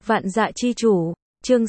Vạn Dạ Chi Chủ, chương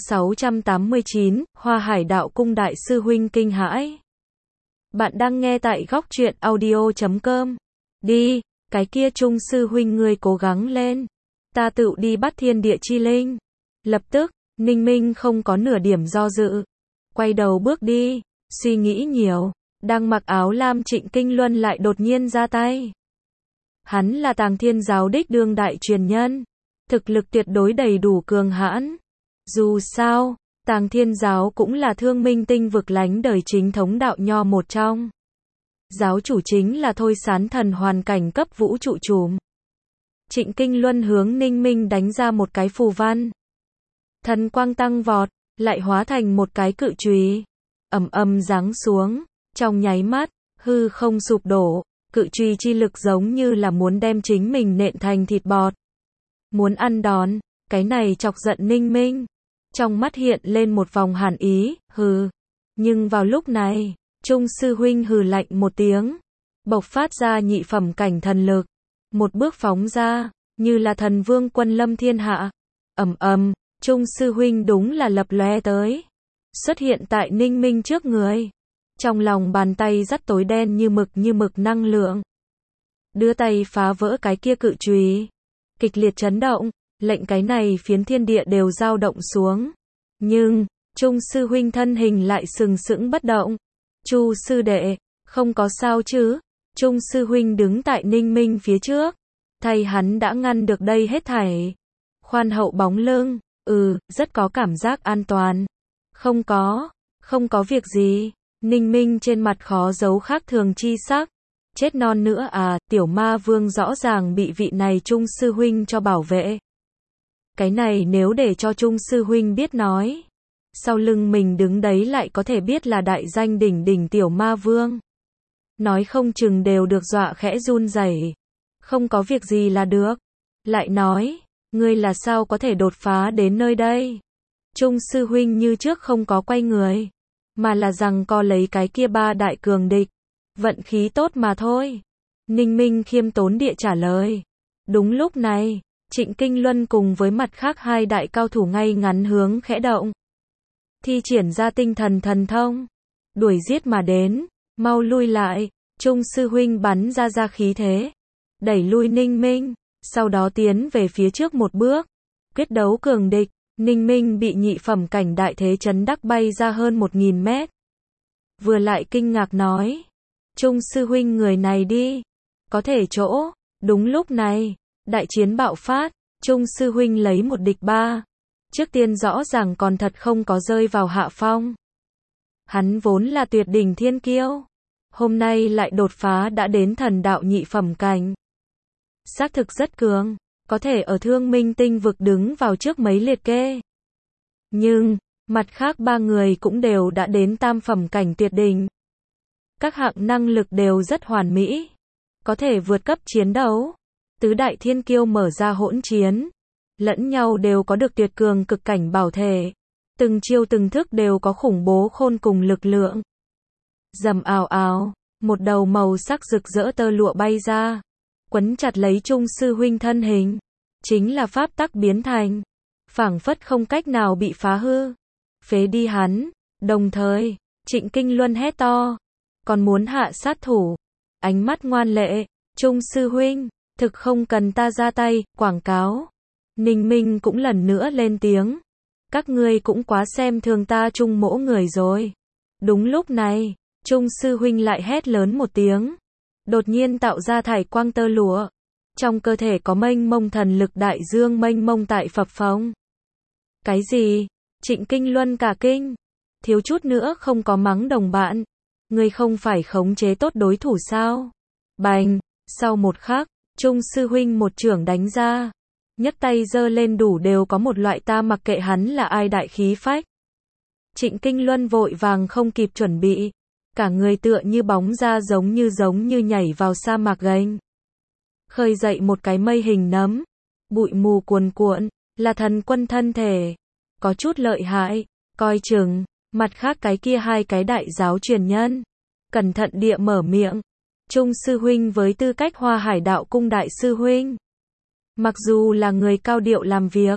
689, Hoa Hải Đạo Cung Đại Sư Huynh kinh hãi. Bạn đang nghe tại góc truyện audio.com. Đi, cái kia Trung Sư Huynh ngươi cố gắng lên. Ta tự đi bắt thiên địa chi linh. Lập tức, Ninh Minh không có nửa điểm do dự. Quay đầu bước đi, suy nghĩ nhiều. Đang mặc áo lam Trịnh Kinh Luân lại đột nhiên ra tay. Hắn là Tàng Thiên Giáo đích đương đại truyền nhân. Thực lực tuyệt đối đầy đủ cường hãn. Dù sao, Tàng Thiên Giáo cũng là Thương Minh Tinh vực lánh đời chính thống đạo nho một trong. Giáo chủ chính là Thôi Sán Thần hoàn cảnh cấp vũ trụ trùm. Trịnh Kinh Luân hướng Ninh Minh đánh ra một cái phù văn. Thần quang tăng vọt, lại hóa thành một cái cự chùy. Ầm ầm giáng xuống, trong nháy mắt, hư không sụp đổ, cự chùy chi lực giống như là muốn đem chính mình nện thành thịt bọt. Muốn ăn đòn, cái này chọc giận Ninh Minh. Trong mắt hiện lên một vòng hàn ý, hừ. Nhưng vào lúc này, Trung Sư Huynh hừ lạnh một tiếng. Bộc phát ra nhị phẩm cảnh thần lực. Một bước phóng ra, như là thần vương quân lâm thiên hạ. Ầm ầm, Trung Sư Huynh đúng là lập lóe tới. Xuất hiện tại Ninh Minh trước người. Trong lòng bàn tay dắt tối đen như mực năng lượng. Đưa tay phá vỡ cái kia cự chùy. Kịch liệt chấn động, lệnh cái này phiến thiên địa đều dao động xuống. Nhưng, Trung Sư Huynh thân hình lại sừng sững bất động. Chu sư đệ, không có sao chứ? Trung Sư Huynh đứng tại Ninh Minh phía trước. Thay hắn đã ngăn được đây hết thảy. Khoan hậu bóng lưng, rất có cảm giác an toàn. Không có việc gì. Ninh Minh trên mặt khó giấu khác thường chi sắc. Chết non nữa à, tiểu ma vương rõ ràng bị vị này Trung Sư Huynh cho bảo vệ. Cái này nếu để cho Trung Sư Huynh biết nói. Sau lưng mình đứng đấy lại có thể biết là đại danh đỉnh đỉnh tiểu ma vương. Nói không chừng đều được dọa khẽ run rẩy. Không có việc gì là được. Lại nói, ngươi là sao có thể đột phá đến nơi đây? Trung Sư Huynh như trước không có quay người. Mà là rằng co lấy cái kia ba đại cường địch. Vận khí tốt mà thôi. Ninh Minh khiêm tốn địa trả lời. Đúng lúc này, Trịnh Kinh Luân cùng với mặt khác hai đại cao thủ ngay ngắn hướng khẽ động. Thi triển ra tinh thần thần thông. Đuổi giết mà đến. Mau lui lại. Trung Sư Huynh bắn ra khí thế. Đẩy lui Ninh Minh. Sau đó tiến về phía trước một bước. Quyết đấu cường địch. Ninh Minh bị nhị phẩm cảnh đại thế chấn đắc bay ra hơn 1000 mét. Vừa lại kinh ngạc nói. Trung Sư Huynh người này đi. Có thể chỗ. Đúng lúc này. Đại chiến bạo phát. Trung Sư Huynh lấy một địch ba. Trước tiên rõ ràng còn thật không có rơi vào hạ phong. Hắn vốn là tuyệt đỉnh thiên kiêu. Hôm nay lại đột phá đã đến thần đạo nhị phẩm cảnh. Xác thực rất cường. Có thể ở Thương Minh Tinh vực đứng vào trước mấy liệt kê. Nhưng, mặt khác ba người cũng đều đã đến tam phẩm cảnh tuyệt đỉnh. Các hạng năng lực đều rất hoàn mỹ. Có thể vượt cấp chiến đấu. Tứ đại thiên kiêu mở ra hỗn chiến. Lẫn nhau đều có được tuyệt cường cực cảnh bảo thể. Từng chiêu từng thức đều có khủng bố khôn cùng lực lượng. Rầm ào ào, một đầu màu sắc rực rỡ tơ lụa bay ra. Quấn chặt lấy Trung Sư Huynh thân hình. Chính là pháp tắc biến thành. Phảng phất không cách nào bị phá hư. Phế đi hắn. Đồng thời, Trịnh Kinh Luân hét to. Còn muốn hạ sát thủ. Ánh mắt ngoan lệ. Trung Sư Huynh, thực không cần ta ra tay, quảng cáo. Ninh Minh cũng lần nữa lên tiếng. Các ngươi cũng quá xem thường ta Trung mỗ người rồi. Đúng lúc này, Trung Sư Huynh lại hét lớn một tiếng. Đột nhiên tạo ra thải quang tơ lụa. Trong cơ thể có mênh mông thần lực đại dương mênh mông tại phập phồng. Cái gì? Trịnh Kinh Luân cả kinh. Thiếu chút nữa không có mắng đồng bạn. Ngươi không phải khống chế tốt đối thủ sao? Bành! Sau một khắc, Trung Sư Huynh một chưởng đánh ra. Nhấc tay giơ lên đủ đều có một loại ta mặc kệ hắn là ai đại khí phách. Trịnh Kinh Luân vội vàng không kịp chuẩn bị. Cả người tựa như bóng ra giống như nhảy vào sa mạc gánh. Khơi dậy một cái mây hình nấm. Bụi mù cuồn cuộn, là thần quân thân thể. Có chút lợi hại, coi chừng. Mặt khác cái kia hai cái đại giáo truyền nhân. Cẩn thận địa mở miệng. Trung Sư Huynh với tư cách Hoa Hải Đạo Cung Đại Sư Huynh. Mặc dù là người cao điệu làm việc.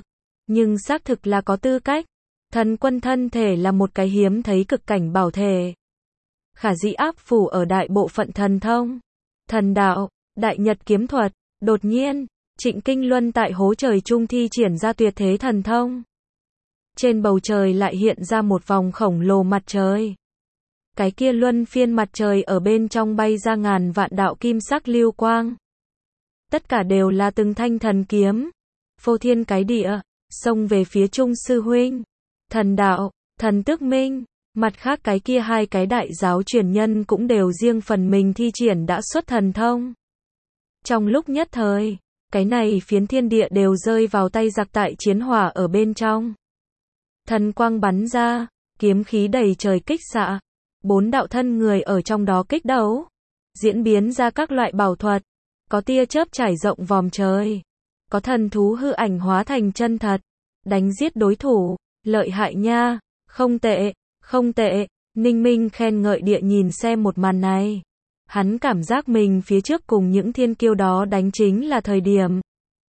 nhưng xác thực là có tư cách. Thần quân thân thể là một cái hiếm thấy cực cảnh bảo thể. Khả dĩ áp phủ ở đại bộ phận thần thông, thần đạo, đại nhật kiếm thuật. Đột nhiên, Trịnh Kinh Luân tại hố trời trung thi triển ra tuyệt thế thần thông. Trên bầu trời lại hiện ra một vòng khổng lồ mặt trời. Cái kia luân phiên mặt trời ở bên trong bay ra ngàn vạn đạo kim sắc lưu quang. Tất cả đều là từng thanh thần kiếm. Phô thiên cái địa, xông về phía Trung sư huynh. Thần đạo, thần tước minh. Mặt khác cái kia hai cái đại giáo truyền nhân cũng đều riêng phần mình thi triển đã xuất thần thông. Trong lúc nhất thời, cái này phiến thiên địa đều rơi vào tay giặc tại chiến hỏa ở bên trong. Thần quang bắn ra, kiếm khí đầy trời kích xạ. 4 đạo thân người ở trong đó kích đấu. Diễn biến ra các loại bảo thuật. Có tia chớp trải rộng vòm trời. Có thần thú hư ảnh hóa thành chân thật. Đánh giết đối thủ, lợi hại nha, không tệ, không tệ. Ninh Minh khen ngợi địa nhìn xem một màn này. Hắn cảm giác mình phía trước cùng những thiên kiêu đó đánh chính là thời điểm.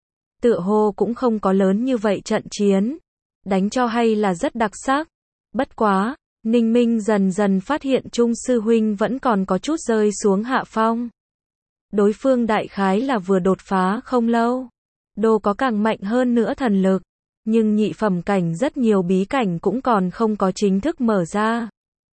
Tựa hồ cũng không có lớn như vậy trận chiến. Đánh cho hay là rất đặc sắc. Bất quá, Ninh Minh dần dần phát hiện Trung sư huynh vẫn còn có chút rơi xuống hạ phong. Đối phương đại khái là vừa đột phá không lâu. Đồ có càng mạnh hơn nữa thần lực. Nhưng nhị phẩm cảnh rất nhiều bí cảnh cũng còn không có chính thức mở ra.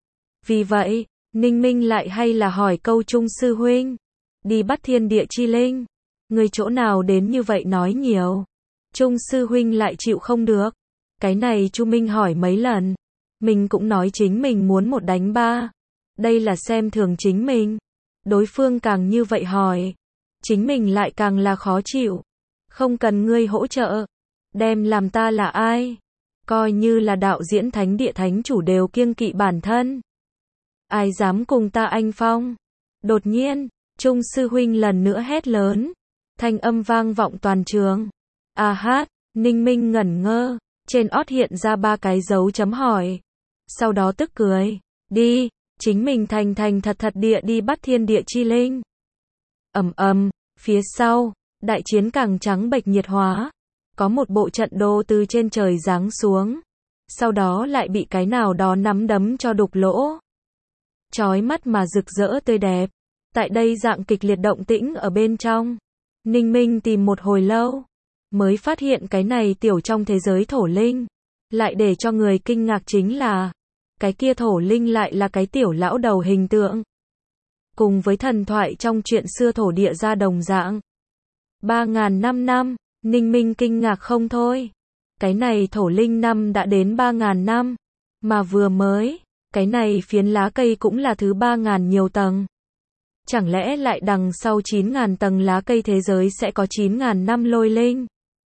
Vì vậy, Ninh Minh lại hay là hỏi câu Trung sư huynh. Đi bắt thiên địa chi linh. Người chỗ nào đến như vậy nói nhiều. Trung sư huynh lại chịu không được. Cái này Chu Minh hỏi mấy lần. Mình cũng nói chính mình muốn 1 đánh 3. Đây là xem thường chính mình. Đối phương càng như vậy hỏi. Chính mình lại càng là khó chịu. Không cần ngươi hỗ trợ. Đem làm ta là ai? Coi như là đạo diễn thánh địa thánh chủ đều kiêng kỵ bản thân. Ai dám cùng ta anh phong? Đột nhiên, Trung sư huynh lần nữa hét lớn. Thanh âm vang vọng toàn trường. A hát, Ninh Minh ngẩn ngơ. Trên ót hiện ra 3 cái dấu chấm hỏi. Sau đó tức cười. Đi, chính mình thành thật địa đi bắt thiên địa chi linh. Phía sau, đại chiến càng trắng bệch nhiệt hóa. Có một bộ trận đồ từ trên trời giáng xuống. Sau đó lại bị cái nào đó nắm đấm cho đục lỗ. Chói mắt mà rực rỡ tươi đẹp. Tại đây dạng kịch liệt động tĩnh ở bên trong. Ninh Minh tìm một hồi lâu. Mới phát hiện cái này tiểu trong thế giới thổ linh. Lại để cho người kinh ngạc chính là. Cái kia thổ linh lại là cái tiểu lão đầu hình tượng. Cùng với thần thoại trong chuyện xưa thổ địa ra đồng dạng. 3.000 năm, Ninh Minh kinh ngạc không thôi. Cái này thổ linh năm đã đến 3.000 năm. Mà vừa mới, cái này phiến lá cây cũng là thứ 3.000 nhiều tầng. Chẳng lẽ lại đằng sau 9.000 tầng lá cây thế giới sẽ có 9.000 năm lôi linh?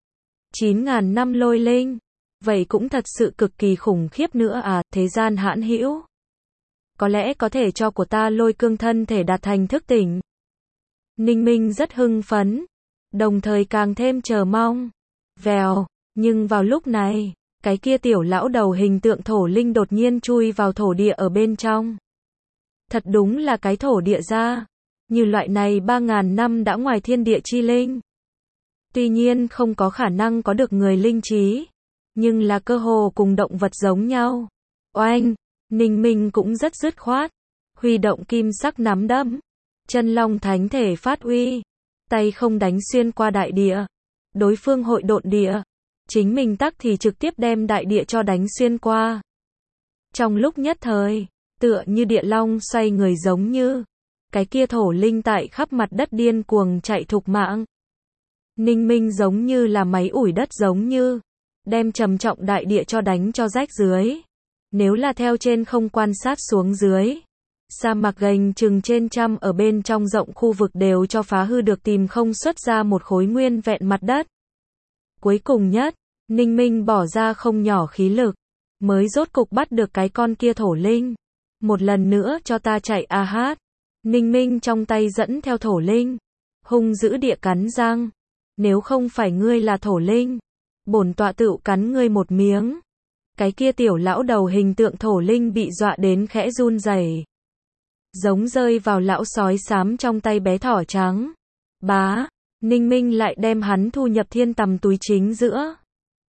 9.000 năm lôi linh? Vậy cũng thật sự cực kỳ khủng khiếp nữa à, thế gian hãn hữu. Có lẽ có thể cho của ta lôi cương thân thể đạt thành thức tỉnh. Ninh Minh rất hưng phấn, đồng thời càng thêm chờ mong. Vèo, nhưng vào lúc này, cái kia tiểu lão đầu hình tượng thổ linh đột nhiên chui vào thổ địa ở bên trong. Thật đúng là cái thổ địa ra. Như loại này 3.000 năm đã ngoài thiên địa chi linh. Tuy nhiên không có khả năng có được người linh trí. Nhưng là cơ hồ cùng động vật giống nhau. Oanh, Ninh Minh cũng rất dứt khoát. Huy động kim sắc nắm đấm. Chân long thánh thể phát uy. Tay không đánh xuyên qua đại địa. Đối phương hội độn địa. Chính mình tắc thì trực tiếp đem đại địa cho đánh xuyên qua. Trong lúc nhất thời, tựa như địa long xoay người giống như. Cái kia thổ linh tại khắp mặt đất điên cuồng chạy thục mạng. Ninh Minh giống như là máy ủi đất giống như. Đem trầm trọng đại địa cho đánh cho rách dưới. Nếu là theo trên không quan sát xuống dưới. Sa mạc gành chừng trên trăm ở bên trong rộng khu vực đều cho phá hư được tìm không xuất ra một khối nguyên vẹn mặt đất. Cuối cùng nhất, Ninh Minh bỏ ra không nhỏ khí lực. Mới rốt cục bắt được cái con kia thổ linh. Một lần nữa cho ta chạy a hát. Ninh Minh trong tay dẫn theo thổ linh. Hung dữ địa cắn răng. Nếu không phải ngươi là thổ linh. Bổn tọa tựu cắn ngươi một miếng. Cái kia tiểu lão đầu hình tượng thổ linh bị dọa đến khẽ run rẩy. Giống rơi vào lão sói xám trong tay bé thỏ trắng. Bá, Ninh Minh lại đem hắn thu nhập thiên tầm túi chính giữa.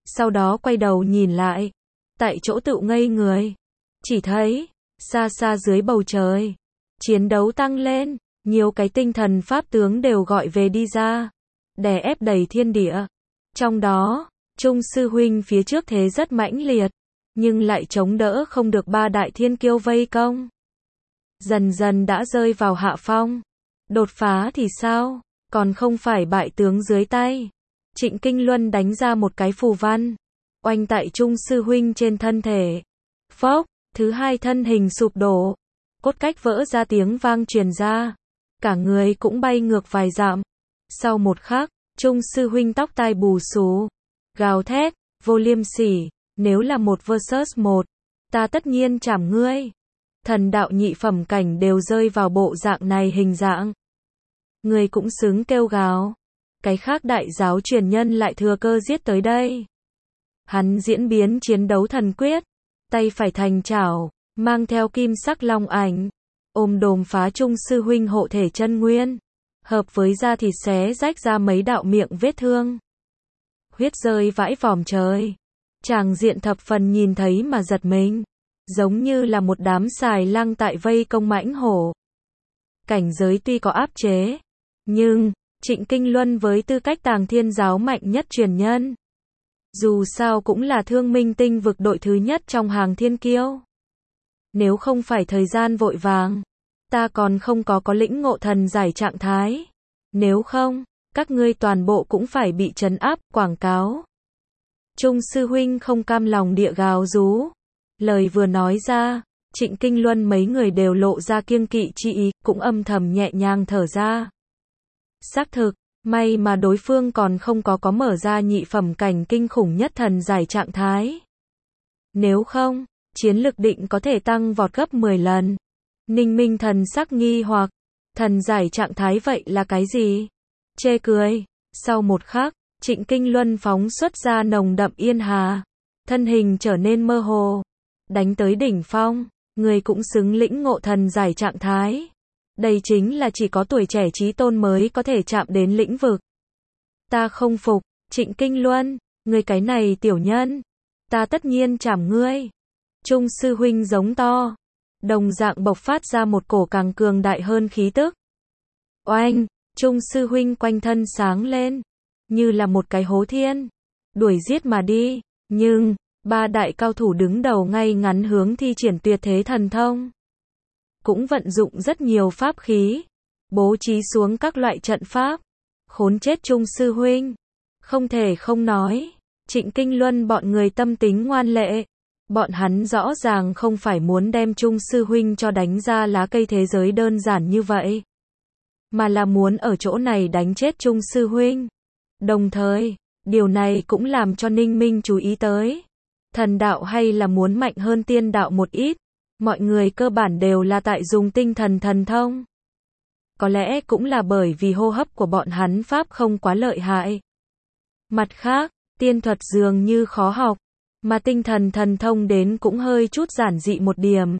sau đó quay đầu nhìn lại, tại chỗ tựu ngây người. Chỉ thấy, xa xa dưới bầu trời, chiến đấu tăng lên, nhiều cái tinh thần pháp tướng đều gọi về đi ra, đè ép đầy thiên địa. Trong đó, Trung sư huynh phía trước thế rất mãnh liệt, nhưng lại chống đỡ không được ba đại thiên kiêu vây công. Dần dần đã rơi vào hạ phong. Đột phá thì sao? Còn không phải bại tướng dưới tay. Trịnh Kinh Luân đánh ra một cái phù văn, oanh tại Trung sư huynh trên thân thể. Phốc, thứ hai thân hình sụp đổ, cốt cách vỡ ra tiếng vang truyền ra. Cả người cũng bay ngược vài dặm. Sau một khắc, Trung sư huynh tóc tai bù xù, gào thét, vô liêm sỉ, nếu là một versus một, ta tất nhiên chảm ngươi. Thần đạo nhị phẩm cảnh đều rơi vào bộ dạng này hình dạng. Ngươi cũng xứng kêu gào. Cái khác đại giáo truyền nhân lại thừa cơ giết tới đây. Hắn diễn biến chiến đấu thần quyết, tay phải thành chảo, mang theo kim sắc long ảnh, ôm đồm phá Trung sư huynh hộ thể chân nguyên, hợp với da thịt xé rách ra mấy đạo miệng vết thương. Huyết rơi vãi vòm trời. Tràng diện thập phần nhìn thấy mà giật mình, giống như là một đám xài lang tại vây công mãnh hổ. Cảnh giới tuy có áp chế, nhưng Trịnh Kinh Luân với tư cách Tàng Thiên giáo mạnh nhất truyền nhân, dù sao cũng là Thương Minh Tinh vực đội thứ nhất trong hàng thiên kiêu. Nếu không phải thời gian vội vàng, ta còn không có lĩnh ngộ thần giải trạng thái. Nếu không, các ngươi toàn bộ cũng phải bị trấn áp, quảng cáo. Trung sư huynh không cam lòng địa gào rú. Lời vừa nói ra, Trịnh Kinh Luân mấy người đều lộ ra kiêng kỵ chi ý, cũng âm thầm nhẹ nhàng thở ra. Xác thực, may mà đối phương còn không có mở ra nhị phẩm cảnh kinh khủng nhất thần giải trạng thái. Nếu không, chiến lực định có thể tăng vọt gấp 10 lần. Ninh Minh thần sắc nghi hoặc, thần giải trạng thái vậy là cái gì? Chê cười. Sau một khắc, Trịnh Kinh Luân phóng xuất ra nồng đậm yên hà, thân hình trở nên mơ hồ, đánh tới đỉnh phong, người cũng xứng lĩnh ngộ thần giải trạng thái. Đây chính là chỉ có tuổi trẻ chí tôn mới có thể chạm đến lĩnh vực. Ta không phục, Trịnh Kinh Luân, người cái này tiểu nhân, ta tất nhiên chảm ngươi. Trung sư huynh giống to, đồng dạng bộc phát ra một cổ càng cường đại hơn khí tức. Oanh, Trung sư huynh quanh thân sáng lên, như là một cái hố thiên, đuổi giết mà đi, nhưng ba đại cao thủ đứng đầu ngay ngắn hướng thi triển tuyệt thế thần thông, cũng vận dụng rất nhiều pháp khí, bố trí xuống các loại trận pháp, khốn chết Trung sư huynh. Không thể không nói, Trịnh Kinh Luân bọn người tâm tính ngoan lệ, bọn hắn rõ ràng không phải muốn đem Trung sư huynh cho đánh ra lá cây thế giới đơn giản như vậy, mà là muốn ở chỗ này đánh chết Trung sư huynh. Đồng thời, điều này cũng làm cho Ninh Minh chú ý tới, thần đạo hay là muốn mạnh hơn tiên đạo một ít, mọi người cơ bản đều là tại dùng tinh thần thần thông. Có lẽ cũng là bởi vì hô hấp của bọn hắn pháp không quá lợi hại. Mặt khác, tiên thuật dường như khó học, mà tinh thần thần thông đến cũng hơi chút giản dị một điểm.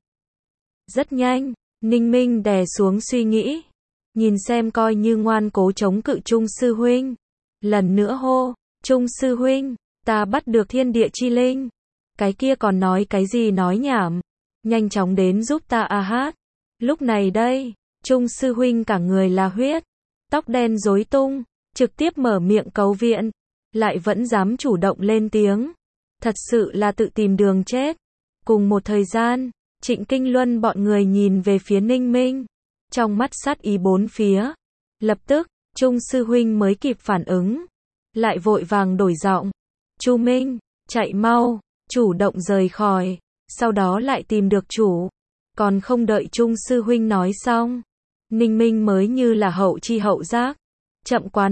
Rất nhanh, Ninh Minh đè xuống suy nghĩ, nhìn xem coi như ngoan cố chống cự Trung sư huynh. Lần nữa hô, Trung sư huynh, ta bắt được thiên địa chi linh. Cái kia còn nói cái gì nói nhảm, nhanh chóng đến giúp ta a hát. Lúc này đây, Trung sư huynh cả người là huyết, tóc đen rối tung, trực tiếp mở miệng cầu viện, lại vẫn dám chủ động lên tiếng. Thật sự là tự tìm đường chết. Cùng một thời gian, Trịnh Kinh Luân bọn người nhìn về phía Ninh Minh, trong mắt sát ý bốn phía. Lập tức, Trung sư huynh mới kịp phản ứng, lại vội vàng đổi giọng. Chu Minh, chạy mau, chủ động rời khỏi, sau đó lại tìm được chủ. Còn không đợi Trung sư huynh nói xong, Ninh Minh mới như là hậu chi hậu giác. Chậm quá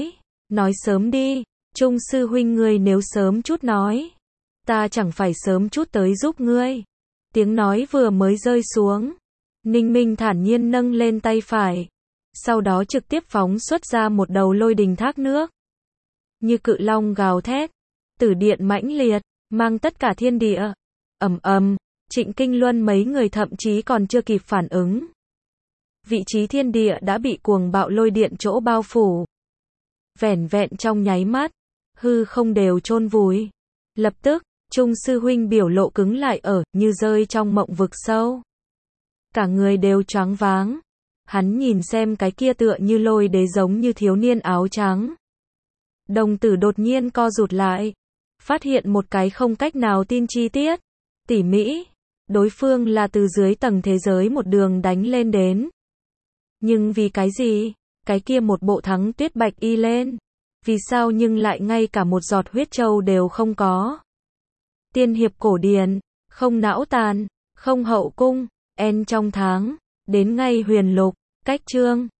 nói sớm đi, Trung sư huynh ngươi nếu sớm chút nói, ta chẳng phải sớm chút tới giúp ngươi. Tiếng nói vừa mới rơi xuống, Ninh Minh thản nhiên nâng lên tay phải, sau đó trực tiếp phóng xuất ra một đầu lôi đình thác nước. Như cự long gào thét, tử điện mãnh liệt, mang tất cả thiên địa. Ầm ầm, Trịnh Kinh Luân mấy người thậm chí còn chưa kịp phản ứng. Vị trí thiên địa đã bị cuồng bạo lôi điện chỗ bao phủ. Vẻn vẹn trong nháy mắt, hư không đều chôn vùi. Lập tức, Trung sư huynh biểu lộ cứng lại như rơi trong mộng vực sâu. Cả người đều choáng váng. Hắn nhìn xem cái kia tựa như Lôi Đế giống như thiếu niên áo trắng. Đồng tử đột nhiên co rụt lại. Phát hiện một cái không cách nào tin chi tiết. Tỉ mỹ. Đối phương là từ dưới tầng thế giới một đường đánh lên đến. Nhưng vì cái gì? Cái kia một bộ thắng tuyết bạch y lên. Vì sao nhưng lại ngay cả một giọt huyết châu đều không có? Tiên hiệp cổ điển, không não tàn, không hậu cung, en trong tháng, đến ngay huyền lục, cách chương.